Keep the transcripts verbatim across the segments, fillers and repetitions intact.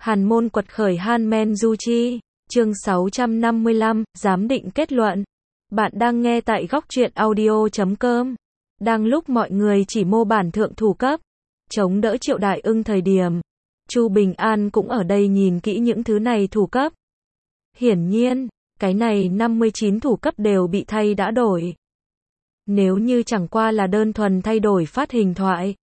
Hàn môn quật khởi Han Men Du Chi, chương sáu trăm năm mươi lăm, giám định kết luận. Bạn đang nghe tại góc truyện audio chấm com. Đang lúc mọi người chỉ mô bản thượng thủ cấp, chống đỡ Triệu Đại Ưng thời điểm, Chu Bình An cũng ở đây nhìn kỹ những thứ này thủ cấp. Hiển nhiên, cái này năm mươi chín thủ cấp đều bị thay đã đổi. Nếu như chẳng qua là đơn thuần thay đổi phát hình thoại,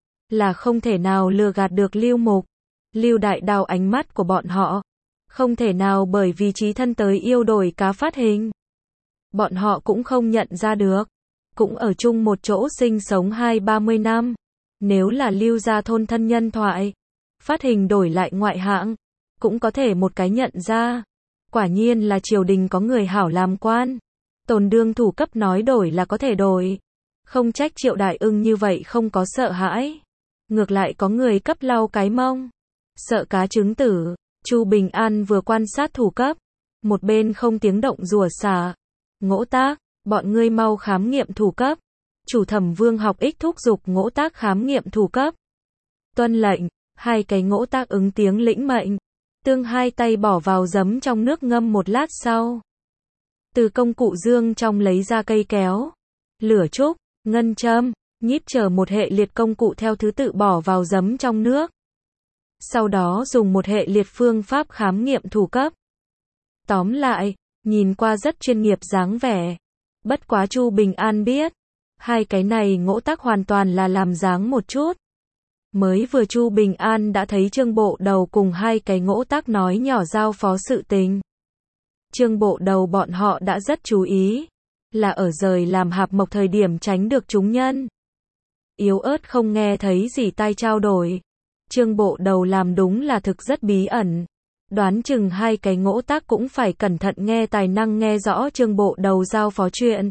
là không thể nào lừa gạt được Lưu Mục, Lưu Đại Đao ánh mắt của bọn họ. Không thể nào bởi vì chí thân tới yêu đổi cá phát hình. Bọn họ cũng không nhận ra được. Cũng ở chung một chỗ sinh sống hai ba mươi năm. Nếu là Lưu gia thôn thân nhân thoại, phát hình đổi lại ngoại hạng, cũng có thể một cái nhận ra. Quả nhiên là triều đình có người hảo làm quan. Tồn đương thủ cấp nói đổi là có thể đổi. Không trách Triệu Đại Ưng như vậy không có sợ hãi. Ngược lại có người cấp lau cái mông. Sợ cá trứng tử. Chu Bình An vừa quan sát thủ cấp, một bên không tiếng động rủa xả. Ngỗ Tác, bọn ngươi mau khám nghiệm thủ cấp. Chủ thẩm Vương Học Ích thúc giục Ngỗ Tác khám nghiệm thủ cấp. Tuân lệnh, hai cái Ngỗ Tác ứng tiếng lĩnh mệnh. Tương hai tay bỏ vào giấm trong nước ngâm một lát sau. Từ công cụ dương trong lấy ra cây kéo, lửa trúc, ngân châm, nhíp chờ một hệ liệt công cụ theo thứ tự bỏ vào giấm trong nước. Sau đó dùng một hệ liệt phương pháp khám nghiệm thủ cấp. Tóm lại, nhìn qua rất chuyên nghiệp dáng vẻ. Bất quá Chu Bình An biết, hai cái này Ngỗ Tác hoàn toàn là làm dáng một chút. Mới vừa Chu Bình An đã thấy Trương Bộ Đầu cùng hai cái Ngỗ Tác nói nhỏ giao phó sự tình. Trương Bộ Đầu bọn họ đã rất chú ý, là ở rời làm hạp mộc thời điểm tránh được chúng nhân. Yếu ớt không nghe thấy gì tai trao đổi. Trương Bộ Đầu làm đúng là thực rất bí ẩn. Đoán chừng hai cái Ngỗ Tác cũng phải cẩn thận nghe tài năng nghe rõ Trương Bộ Đầu giao phó chuyện.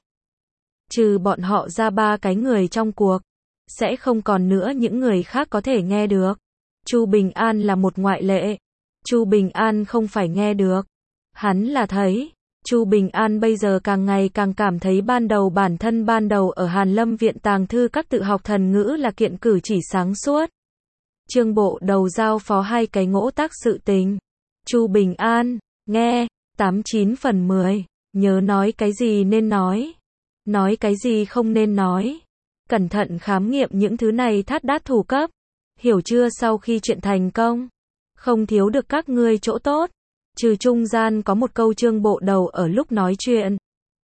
Trừ bọn họ ra ba cái người trong cuộc, sẽ không còn nữa những người khác có thể nghe được. Chu Bình An là một ngoại lệ. Chu Bình An không phải nghe được, hắn là thấy. Chu Bình An bây giờ càng ngày càng cảm thấy ban đầu bản thân ban đầu ở Hàn Lâm Viện tàng thư các tự học thần ngữ là kiện cử chỉ sáng suốt. Trương Bộ Đầu giao phó hai cái Ngỗ Tác sự tình. Chu Bình An, nghe, tám chín phần mười, nhớ nói cái gì nên nói, nói cái gì không nên nói. Cẩn thận khám nghiệm những thứ này thát đát thủ cấp. Hiểu chưa sau khi chuyện thành công, không thiếu được các ngươi chỗ tốt. Trừ trung gian có một câu Trương Bộ Đầu ở lúc nói chuyện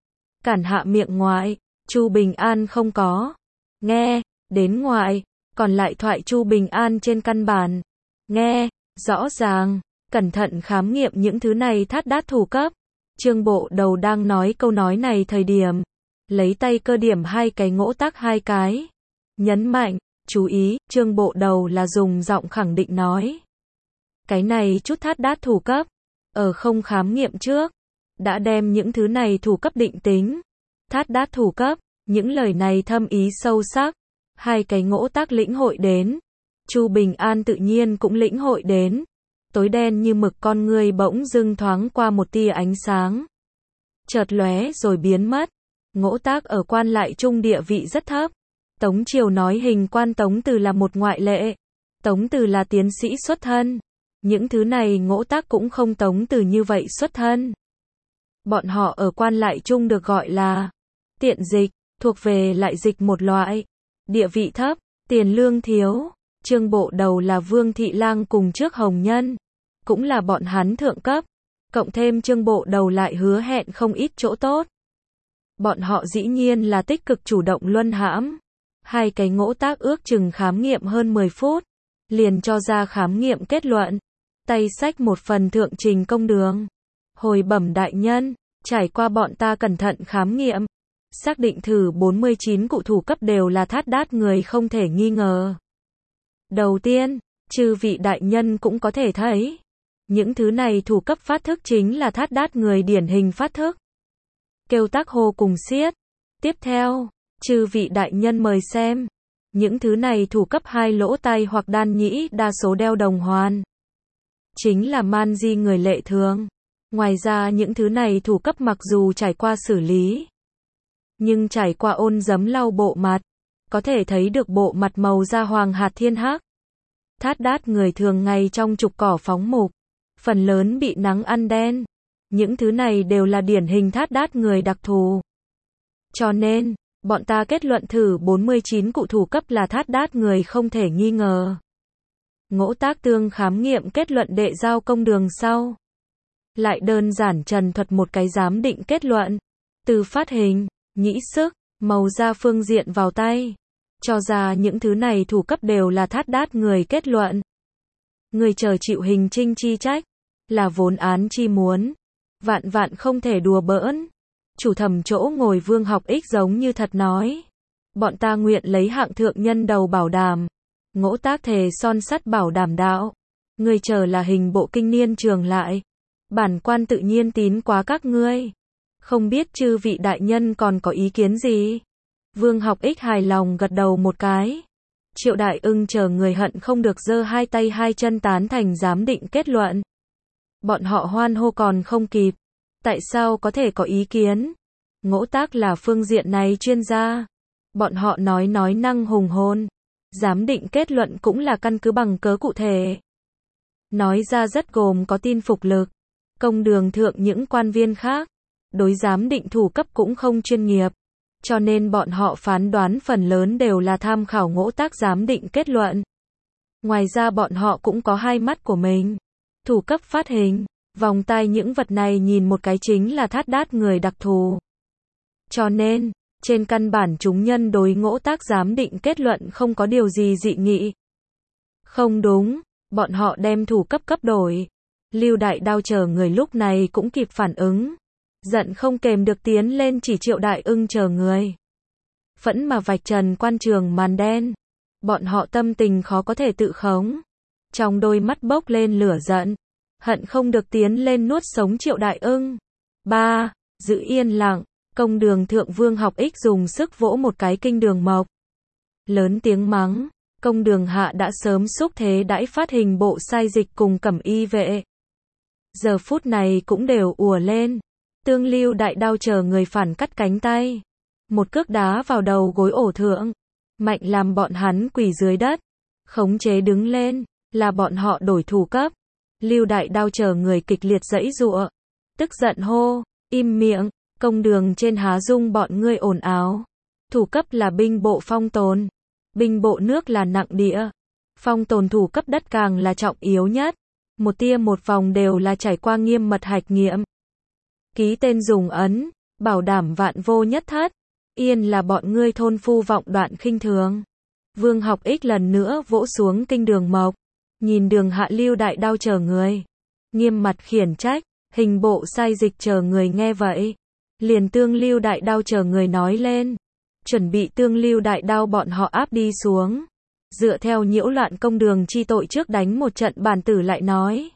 cản hạ miệng ngoại, Chu Bình An không có nghe đến ngoại, còn lại thoại Chu Bình An trên căn bản nghe rõ ràng. Cẩn thận khám nghiệm những thứ này thát đát thủ cấp. Trương Bộ Đầu đang nói câu nói này thời điểm, lấy tay cơ điểm hai cái Ngỗ Tác hai cái, nhấn mạnh, chú ý, Trương Bộ Đầu là dùng giọng khẳng định nói. Cái này chút thát đát thủ cấp, ở không khám nghiệm trước, đã đem những thứ này thủ cấp định tính. Thát đát thủ cấp, những lời này thâm ý sâu sắc, hai cái Ngỗ Tác lĩnh hội đến. Chu Bình An tự nhiên cũng lĩnh hội đến. Tối đen như mực con ngươi bỗng dưng thoáng qua một tia ánh sáng. Chợt lóe rồi biến mất. Ngỗ Tác ở quan lại trung địa vị rất thấp. Tống Triều nói hình quan Tống Từ là một ngoại lệ. Tống Từ là tiến sĩ xuất thân. Những thứ này Ngỗ Tác cũng không Tống Từ như vậy xuất thân. Bọn họ ở quan lại trung được gọi là tiện dịch, thuộc về lại dịch một loại. Địa vị thấp, tiền lương thiếu. Trương Bộ Đầu là Vương Thị Lang cùng trước Hồng Nhân, cũng là bọn hắn thượng cấp, cộng thêm Trương Bộ Đầu lại hứa hẹn không ít chỗ tốt. Bọn họ dĩ nhiên là tích cực chủ động luân hãm. Hai cái Ngỗ Tác ước chừng khám nghiệm hơn mười phút, liền cho ra khám nghiệm kết luận, tay xách một phần thượng trình công đường. Hồi bẩm đại nhân, trải qua bọn ta cẩn thận khám nghiệm, xác định thử bốn mươi chín cụ thủ cấp đều là thát đát người không thể nghi ngờ. Đầu tiên, chư vị đại nhân cũng có thể thấy, những thứ này thủ cấp phát thức chính là thát đát người điển hình phát thức. Kêu tác hô cùng xiết. Tiếp theo, chư vị đại nhân mời xem, những thứ này thủ cấp hai lỗ tai hoặc đan nhĩ đa số đeo đồng hoàn. Chính là man di người lệ thường. Ngoài ra những thứ này thủ cấp mặc dù trải qua xử lý, nhưng trải qua ôn giấm lau bộ mặt, có thể thấy được bộ mặt màu da hoàng hạt thiên hắc. Thát đát người thường ngày trong trục cỏ phóng mục, phần lớn bị nắng ăn đen. Những thứ này đều là điển hình thát đát người đặc thù. Cho nên, bọn ta kết luận thử bốn mươi chín cụ thủ cấp là thát đát người không thể nghi ngờ. Ngỗ Tác Tương khám nghiệm kết luận đệ giao công đường sau. Lại đơn giản trần thuật một cái giám định kết luận. Từ phát hình, nhĩ sức, màu da phương diện vào tay. Cho ra những thứ này thủ cấp đều là thát đát người kết luận. Người chờ chịu hình trinh chi trách, là vốn án chi muốn. Vạn vạn không thể đùa bỡn. Chủ thẩm chỗ ngồi Vương Học Ích giống như thật nói. Bọn ta nguyện lấy hạng thượng nhân đầu bảo đảm. Ngỗ Tác thề son sắt bảo đảm đạo. Người chờ là hình bộ kinh niên trường lại. Bản quan tự nhiên tín quá các ngươi. Không biết chư vị đại nhân còn có ý kiến gì? Vương Học Ích hài lòng gật đầu một cái. Triệu Đại Ưng chờ người hận không được giơ hai tay hai chân tán thành giám định kết luận. Bọn họ hoan hô còn không kịp. Tại sao có thể có ý kiến? Ngỗ Tác là phương diện này chuyên gia. Bọn họ nói nói năng hùng hồn. Giám định kết luận cũng là căn cứ bằng cớ cụ thể. Nói ra rất gồm có tin phục lực. Công đường thượng những quan viên khác, đối giám định thủ cấp cũng không chuyên nghiệp. Cho nên bọn họ phán đoán phần lớn đều là tham khảo Ngỗ Tác giám định kết luận. Ngoài ra bọn họ cũng có hai mắt của mình. Thủ cấp phát hình, vòng tai những vật này nhìn một cái chính là thát đát người đặc thù. Cho nên, trên căn bản chúng nhân đối Ngỗ Tác giám định kết luận không có điều gì dị nghị. Không đúng, bọn họ đem thủ cấp cấp đổi. Lưu Đại Đao chờ người lúc này cũng kịp phản ứng. Giận không kềm được tiến lên chỉ Triệu Đại Ưng chờ người. Phẫn mà vạch trần quan trường màn đen. Bọn họ tâm tình khó có thể tự khống. Trong đôi mắt bốc lên lửa giận. Hận không được tiến lên nuốt sống Triệu Đại Ưng. ba. Giữ yên lặng. Công đường thượng Vương Học Ích dùng sức vỗ một cái kinh đường mộc. Lớn tiếng mắng. Công đường hạ đã sớm xúc thế đãi phát hình bộ sai dịch cùng cẩm y vệ. Giờ phút này cũng đều ùa lên. Tương Lưu Đại Đao chờ người phản cắt cánh tay. Một cước đá vào đầu gối ổ thượng. Mạnh làm bọn hắn quỳ dưới đất. Khống chế đứng lên. Là bọn họ đổi thủ cấp. Lưu Đại Đao chờ người kịch liệt giãy giụa. Tức giận hô. Im miệng. Công đường trên há dung bọn ngươi ồn ào. Thủ cấp là binh bộ phong tồn. Binh bộ nước là nặng địa. Phong tồn thủ cấp đất càng là trọng yếu nhất. Một tia một vòng đều là trải qua nghiêm mật hạch nghiệm. Ký tên dùng ấn, bảo đảm vạn vô nhất thất. Yên là bọn ngươi thôn phu vọng đoạn khinh thường. Vương Học Ích lần nữa vỗ xuống kinh đường mộc. Nhìn đường hạ Lưu Đại Đao chờ người. Nghiêm mặt khiển trách, hình bộ sai dịch chờ người nghe vậy. Liền Tương Lưu Đại Đao chờ người nói lên. Chuẩn bị Tương Lưu Đại Đao bọn họ áp đi xuống. Dựa theo nhiễu loạn công đường chi tội trước đánh một trận bản tử lại nói.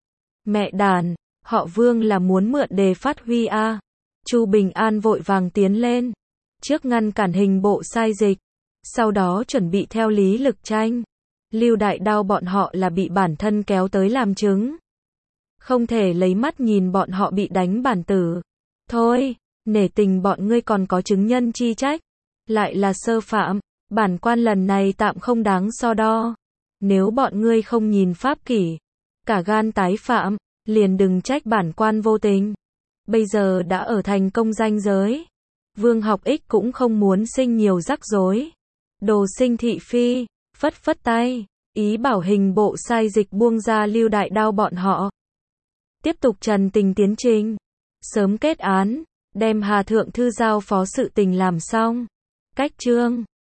Mẹ đàn, họ Vương là muốn mượn đề phát huy a. À. Chu Bình An vội vàng tiến lên. Trước ngăn cản hình bộ sai dịch. Sau đó chuẩn bị theo lý lực tranh. Lưu Đại Đao bọn họ là bị bản thân kéo tới làm chứng. Không thể lấy mắt nhìn bọn họ bị đánh bản tử. Thôi, nể tình bọn ngươi còn có chứng nhân chi trách. Lại là sơ phạm. Bản quan lần này tạm không đáng so đo. Nếu bọn ngươi không nhìn pháp kỷ, cả gan tái phạm, liền đừng trách bản quan vô tình. Bây giờ đã ở thành công danh giới. Vương Học Ích cũng không muốn sinh nhiều rắc rối. Đồ sinh thị phi, phất phất tay, ý bảo hình bộ sai dịch buông ra Lưu Đại Đao bọn họ. Tiếp tục trần tình tiến trình. Sớm kết án, đem Hà Thượng Thư giao phó sự tình làm xong. Cách chương